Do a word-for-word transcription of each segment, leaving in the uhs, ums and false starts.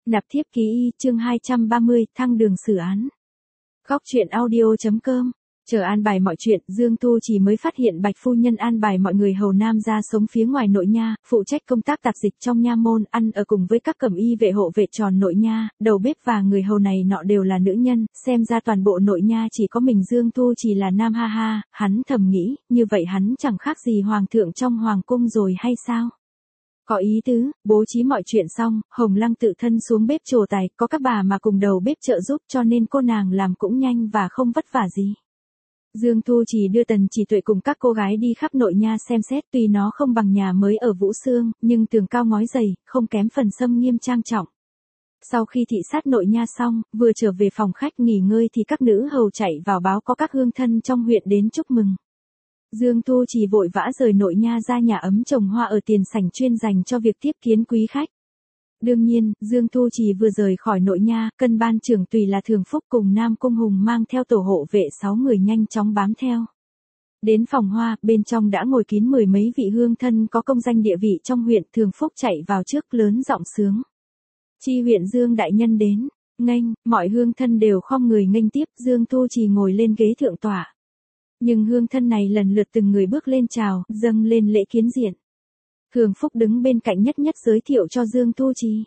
Nạp thiếp ký y, chương hai trăm ba mươi, thăng đường xử án. Góc truyện audio chấm com. Chờ an bài mọi chuyện, Dương Tu chỉ mới phát hiện Bạch phu nhân an bài mọi người hầu nam ra sống phía ngoài nội nha, phụ trách công tác tạp dịch trong nha môn, ăn ở cùng với các cẩm y vệ hộ vệ tròn nội nha, đầu bếp và người hầu này nọ đều là nữ nhân, xem ra toàn bộ nội nha chỉ có mình Dương Tu chỉ là nam ha ha, hắn thầm nghĩ, như vậy hắn chẳng khác gì hoàng thượng trong hoàng cung rồi hay sao? Có ý tứ, bố trí mọi chuyện xong, Hồng Lăng tự thân xuống bếp trổ tài, có các bà mà cùng đầu bếp trợ giúp cho nên cô nàng làm cũng nhanh và không vất vả gì. Dương Thu chỉ đưa Tần Chỉ Tuệ cùng các cô gái đi khắp nội nha xem xét, tuy nó không bằng nhà mới ở Vũ Xương, nhưng tường cao ngói dày, không kém phần xâm nghiêm trang trọng. Sau khi thị sát nội nha xong, vừa trở về phòng khách nghỉ ngơi thì các nữ hầu chạy vào báo có các hương thân trong huyện đến chúc mừng. Dương Thu chỉ vội vã rời nội nha ra nhà ấm trồng hoa ở tiền sảnh chuyên dành cho việc tiếp kiến quý khách. Đương nhiên, Dương Thu chỉ vừa rời khỏi nội nha, cân ban trưởng tùy là Thường Phúc cùng Nam Cung Hùng mang theo tổ hộ vệ sáu người nhanh chóng bám theo. Đến phòng hoa, bên trong đã ngồi kín mười mấy vị hương thân có công danh địa vị trong huyện. Thường Phúc chạy vào trước lớn giọng sướng. Chi huyện Dương đại nhân đến, nghênh, mọi hương thân đều khom người nghênh tiếp. Dương Thu chỉ ngồi lên ghế thượng tọa. Nhưng hương thân này lần lượt từng người bước lên chào, dâng lên lễ kiến diện. Thường Phúc đứng bên cạnh nhất nhất giới thiệu cho Dương Tu Trì.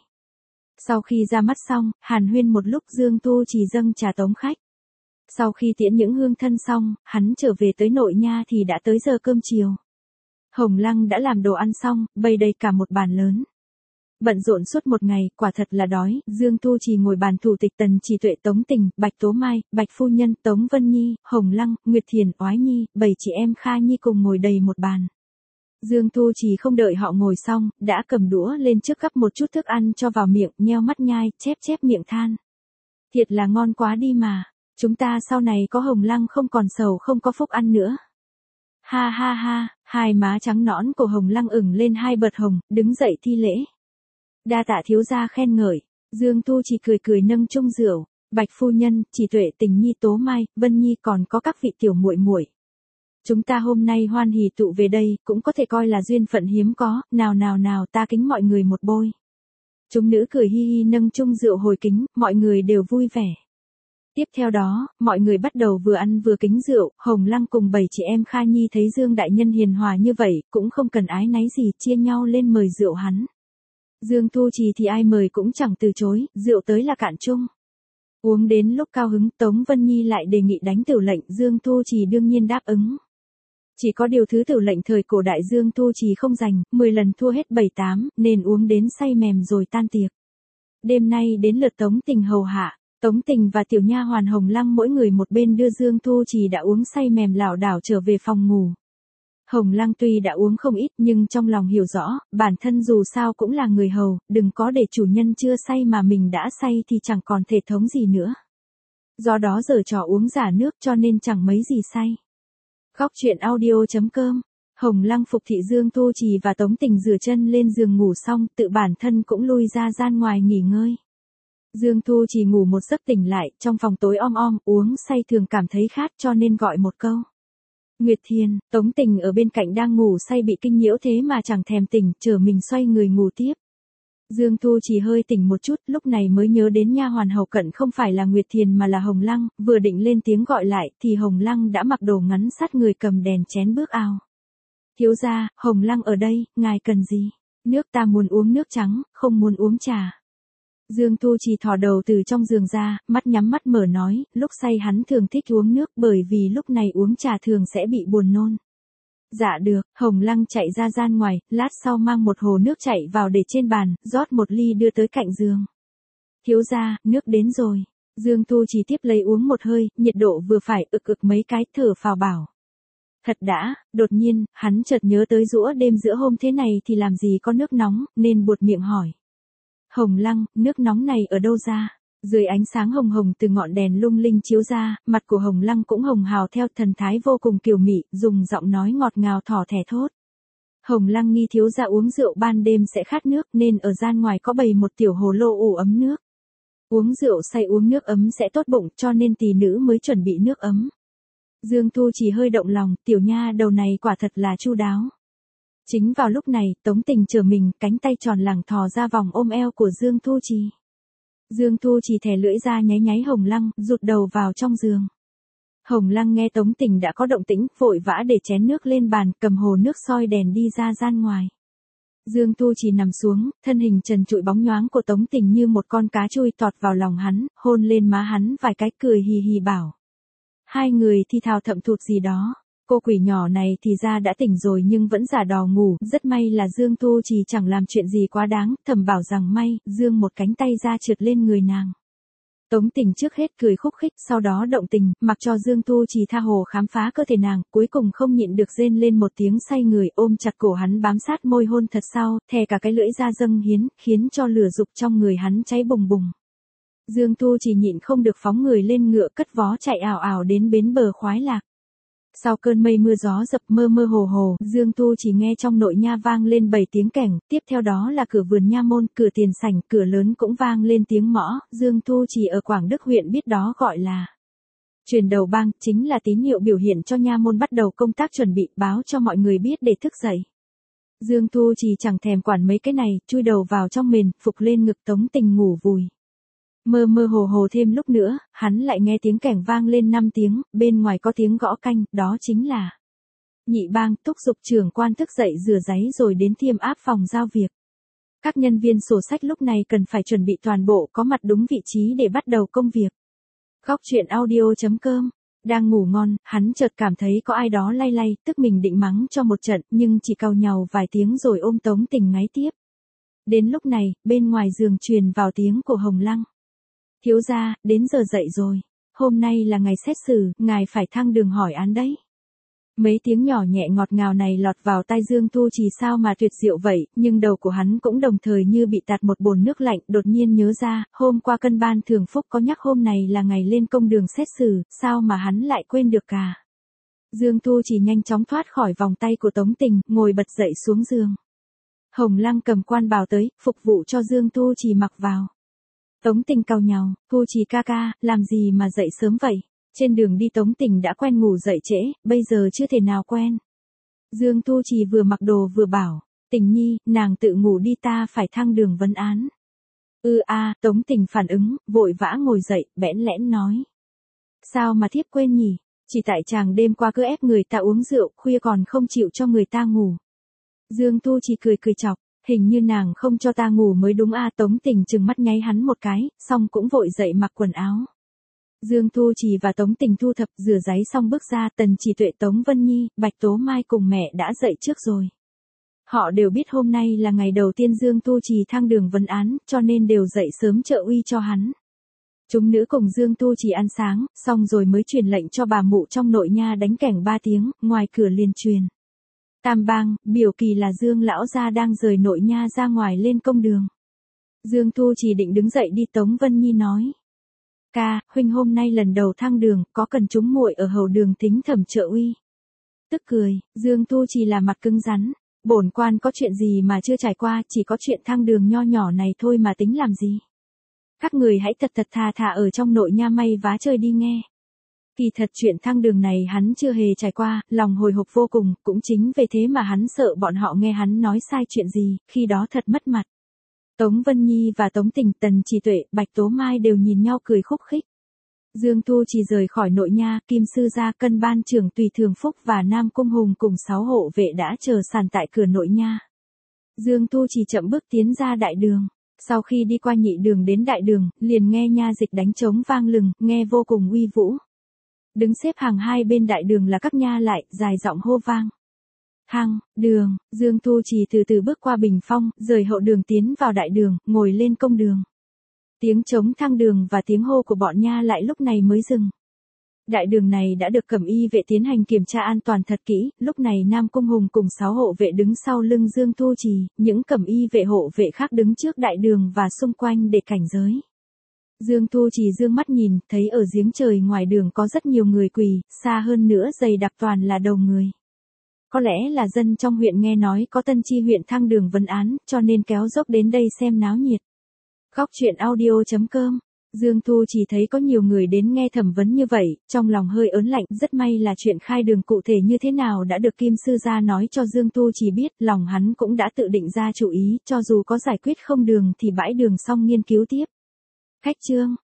Sau khi ra mắt xong, hàn huyên một lúc Dương Tu Trì dâng trà tống khách. Sau khi tiễn những hương thân xong, hắn trở về tới nội nha thì đã tới giờ cơm chiều. Hồng Lăng đã làm đồ ăn xong, bày đầy cả một bàn lớn. Bận rộn suốt một ngày, quả thật là đói. Dương Tu Trì ngồi bàn thủ tịch Tần Chỉ Tuệ, Tống Tình, Bạch Tố Mai, Bạch phu nhân, Tống Vân Nhi, Hồng Lăng, Nguyệt Thiền, Oái Nhi, bảy chị em Kha Nhi cùng ngồi đầy một bàn. Dương Tu Trì không đợi họ ngồi xong, đã cầm đũa lên trước gắp một chút thức ăn cho vào miệng, nheo mắt nhai, chép chép miệng than. Thiệt là ngon quá đi mà, chúng ta sau này có Hồng Lăng không còn sầu không có phúc ăn nữa. Ha ha ha, hai má trắng nõn của Hồng Lăng ửng lên hai bợt hồng, đứng dậy thi lễ. Đa tạ thiếu gia khen ngợi. Dương Tu Trì cười cười nâng chung rượu. Bạch phu nhân, Chỉ Tuệ, Tình Nhi, Tố Mai, Vân Nhi còn có các vị tiểu muội muội. Chúng ta hôm nay hoan hỉ tụ về đây, cũng có thể coi là duyên phận hiếm có, nào nào nào ta kính mọi người một bôi. Chúng nữ cười hi hi nâng chung rượu hồi kính, mọi người đều vui vẻ. Tiếp theo đó, mọi người bắt đầu vừa ăn vừa kính rượu. Hồng Lăng cùng bảy chị em Kha Nhi thấy Dương đại nhân hiền hòa như vậy, cũng không cần ái náy gì, chia nhau lên mời rượu hắn. Dương Tu Trì thì ai mời cũng chẳng từ chối, rượu tới là cạn chung. Uống đến lúc cao hứng, Tống Vân Nhi lại đề nghị đánh tửu lệnh, Dương Tu Trì đương nhiên đáp ứng. Chỉ có điều thứ tửu lệnh thời cổ đại Dương Tu Trì không giành, mười lần thua hết bảy tám, nên uống đến say mềm rồi tan tiệc. Đêm nay đến lượt Tống Tình hầu hạ, Tống Tình và tiểu nha hoàn Hồng Lăng mỗi người một bên đưa Dương Tu Trì đã uống say mềm lảo đảo trở về phòng ngủ. Hồng Lăng tuy đã uống không ít nhưng trong lòng hiểu rõ, bản thân dù sao cũng là người hầu, đừng có để chủ nhân chưa say mà mình đã say thì chẳng còn thể thống gì nữa. Do đó giở trò uống giả nước cho nên chẳng mấy gì say. Góc truyện audio chấm com. Hồng Lăng phục thị Dương Tu Trì và Tống Tình rửa chân lên giường ngủ xong, tự bản thân cũng lui ra gian ngoài nghỉ ngơi. Dương Tu Trì ngủ một giấc tỉnh lại, trong phòng tối om om, uống say thường cảm thấy khát cho nên gọi một câu. Nguyệt Thiền, Tống Tình ở bên cạnh đang ngủ say bị kinh nhiễu thế mà chẳng thèm tỉnh, chờ mình xoay người ngủ tiếp. Dương Tu Trì hơi tỉnh một chút, lúc này mới nhớ đến nha hoàn hầu cận không phải là Nguyệt Thiền mà là Hồng Lăng, vừa định lên tiếng gọi lại thì Hồng Lăng đã mặc đồ ngắn sát người cầm đèn chén bước ao. Thiếu gia, Hồng Lăng ở đây, ngài cần gì? Nước, ta muốn uống nước trắng, không muốn uống trà. Dương Tu Trì thò đầu từ trong giường ra, mắt nhắm mắt mở nói, lúc say hắn thường thích uống nước bởi vì lúc này uống trà thường sẽ bị buồn nôn. Dạ được, Hồng Lăng chạy ra gian ngoài, lát sau mang một hồ nước chạy vào để trên bàn, rót một ly đưa tới cạnh giường. Thiếu gia, nước đến rồi. Dương Tu Trì tiếp lấy uống một hơi, nhiệt độ vừa phải, ực ực mấy cái, thở phào bảo. Thật đã, đột nhiên, hắn chợt nhớ tới giũa đêm giữa hôm thế này thì làm gì có nước nóng, nên buột miệng hỏi. Hồng Lăng, nước nóng này ở đâu ra? Dưới ánh sáng hồng hồng từ ngọn đèn lung linh chiếu ra, mặt của Hồng Lăng cũng hồng hào theo thần thái vô cùng kiều mị, dùng giọng nói ngọt ngào thỏ thẻ thốt. Hồng Lăng nghi thiếu gia uống rượu ban đêm sẽ khát nước nên ở gian ngoài có bày một tiểu hồ lô ủ ấm nước. Uống rượu say uống nước ấm sẽ tốt bụng cho nên tỷ nữ mới chuẩn bị nước ấm. Dương Tu Trì hơi động lòng, tiểu nha đầu này quả thật là chu đáo. Chính vào lúc này, Tống Tình trở mình, cánh tay tròn lẳng thò ra vòng ôm eo của Dương Tu Trì. Dương Thu chỉ thè lưỡi ra nháy nháy Hồng Lăng, rụt đầu vào trong giường. Hồng Lăng nghe Tống Tình đã có động tĩnh, vội vã để chén nước lên bàn, cầm hồ nước soi đèn đi ra gian ngoài. Dương Thu chỉ nằm xuống, thân hình trần trụi bóng nhoáng của Tống Tình như một con cá chui tọt vào lòng hắn, hôn lên má hắn vài cái, cười hì hì bảo. Hai người thi thào thậm thụt gì đó. Cô quỷ nhỏ này thì ra đã tỉnh rồi nhưng vẫn giả đò ngủ, rất may là Dương Thu chỉ chẳng làm chuyện gì quá đáng, thầm bảo rằng may, Dương một cánh tay ra trượt lên người nàng. Tống Tình trước hết cười khúc khích, sau đó động tình, mặc cho Dương Tu Trì tha hồ khám phá cơ thể nàng, cuối cùng không nhịn được rên lên một tiếng say người, ôm chặt cổ hắn bám sát môi hôn thật sau, thè cả cái lưỡi ra dâng hiến, khiến cho lửa dục trong người hắn cháy bùng bùng. Dương Tu Trì nhịn không được phóng người lên ngựa cất vó chạy ảo ảo đến bến bờ Khoái Lạc. Sau cơn mây mưa gió dập mơ mơ hồ hồ, Dương Tu chỉ nghe trong nội nha vang lên bảy tiếng kẻng, tiếp theo đó là cửa vườn nha môn, cửa tiền sảnh, cửa lớn cũng vang lên tiếng mõ, Dương Tu chỉ ở Quảng Đức huyện biết đó gọi là truyền đầu bang, chính là tín hiệu biểu hiện cho nha môn bắt đầu công tác chuẩn bị, báo cho mọi người biết để thức dậy. Dương Tu chỉ chẳng thèm quản mấy cái này, chui đầu vào trong mền, phục lên ngực Tống Tình ngủ vùi. Mơ mơ hồ hồ thêm lúc nữa, hắn lại nghe tiếng kẻng vang lên năm tiếng, bên ngoài có tiếng gõ canh, đó chính là Nhị Bang. Thúc giục trưởng quan thức dậy rửa giấy rồi đến thiêm áp phòng giao việc. Các nhân viên sổ sách lúc này cần phải chuẩn bị toàn bộ có mặt đúng vị trí để bắt đầu công việc. Góc truyện audio chấm com. Đang ngủ ngon, hắn chợt cảm thấy có ai đó lay lay, tức mình định mắng cho một trận, nhưng chỉ cau nhàu vài tiếng rồi ôm Tống Tình ngáy tiếp. Đến lúc này, bên ngoài giường truyền vào tiếng của Hồng Lăng. Thiếu gia, đến giờ dậy rồi. Hôm nay là ngày xét xử, ngài phải thăng đường hỏi án đấy. Mấy tiếng nhỏ nhẹ ngọt ngào này lọt vào tai Dương Tu Trì sao mà tuyệt diệu vậy, nhưng đầu của hắn cũng đồng thời như bị tạt một bồn nước lạnh, đột nhiên nhớ ra, hôm qua cân ban thường phúc có nhắc hôm này là ngày lên công đường xét xử, sao mà hắn lại quên được cả. Dương Tu Trì nhanh chóng thoát khỏi vòng tay của Tống Tình, ngồi bật dậy xuống giường. Hồng Lăng cầm quan bào tới, phục vụ cho Dương Tu Trì mặc vào. Tống Tình cau nhàu, Tu Trì ca ca, làm gì mà dậy sớm vậy? Trên đường đi Tống Tình đã quen ngủ dậy trễ, bây giờ chưa thể nào quen. Dương Tu Trì vừa mặc đồ vừa bảo, Tình nhi, nàng tự ngủ đi, ta phải thăng đường vấn án. Ừ a, Tống Tình phản ứng, vội vã ngồi dậy, bẽn lẽn nói. Sao mà thiếp quên nhỉ? Chỉ tại chàng đêm qua cứ ép người ta uống rượu, khuya còn không chịu cho người ta ngủ. Dương Tu Trì cười cười chọc. Hình như nàng không cho ta ngủ mới đúng a. Tống Tình trừng mắt nháy hắn một cái, xong cũng vội dậy mặc quần áo. Dương Tu Trì và Tống Tình thu thập rửa giấy xong bước ra, Tần Chỉ Tuệ, Tống Vân Nhi, Bạch Tố Mai cùng mẹ đã dậy trước rồi. Họ đều biết hôm nay là ngày đầu tiên Dương Tu Trì thăng đường vấn án, cho nên đều dậy sớm trợ uy cho hắn. Chúng nữ cùng Dương Tu Trì ăn sáng, xong rồi mới truyền lệnh cho bà mụ trong nội nha đánh kẻng ba tiếng, ngoài cửa liền truyền. Tam bang, biểu kỳ là Dương lão gia đang rời nội nha ra ngoài lên công đường. Dương Tu Trì định đứng dậy đi, Tống Vân Nhi nói. Ca, huynh hôm nay lần đầu thăng đường, có cần chúng muội ở hầu đường thính thẩm trợ uy. Tức cười, Dương Tu Trì là mặt cứng rắn. Bổn quan có chuyện gì mà chưa trải qua, chỉ có chuyện thăng đường nho nhỏ này thôi mà tính làm gì. Các người hãy thật thật thà thà ở trong nội nha may vá chơi đi nghe. Kỳ thật chuyện thăng đường này hắn chưa hề trải qua, lòng hồi hộp vô cùng, cũng chính về thế mà hắn sợ bọn họ nghe hắn nói sai chuyện gì, khi đó thật mất mặt. Tống Vân Nhi và Tống Tình, Tần Chỉ Tuệ, Bạch Tố Mai đều nhìn nhau cười khúc khích. Dương Tu Trì rời khỏi nội nha, Kim Sư gia, Cân ban trưởng Tùy Thường Phúc và Nam Cung Hùng cùng sáu hộ vệ đã chờ sàn tại cửa nội nha. Dương Tu Trì chậm bước tiến ra đại đường. Sau khi đi qua nhị đường đến đại đường, liền nghe nha dịch đánh trống vang lừng, nghe vô cùng uy vũ. Đứng xếp hàng hai bên đại đường là các nha lại, dài giọng hô vang. Hăng, đường, Dương Tu Trì từ từ bước qua bình phong, rời hậu đường tiến vào đại đường, ngồi lên công đường. Tiếng trống thăng đường và tiếng hô của bọn nha lại lúc này mới dừng. Đại đường này đã được cẩm y vệ tiến hành kiểm tra an toàn thật kỹ, lúc này Nam Cung Hùng cùng sáu hộ vệ đứng sau lưng Dương Tu Trì, những cẩm y vệ hộ vệ khác đứng trước đại đường và xung quanh để cảnh giới. Dương Tu Trì dương mắt nhìn, thấy ở giếng trời ngoài đường có rất nhiều người quỳ, xa hơn nữa dày đặc toàn là đầu người. Có lẽ là dân trong huyện nghe nói có Tân Chi huyện thăng đường vấn án, cho nên kéo dốc đến đây xem náo nhiệt. Góc truyện audio chấm com. Dương Tu Trì thấy có nhiều người đến nghe thẩm vấn như vậy, trong lòng hơi ớn lạnh, rất may là chuyện khai đường cụ thể như thế nào đã được Kim Sư gia nói cho Dương Tu Trì biết, lòng hắn cũng đã tự định ra chủ ý, cho dù có giải quyết không đường thì bãi đường xong nghiên cứu tiếp. Khách trương.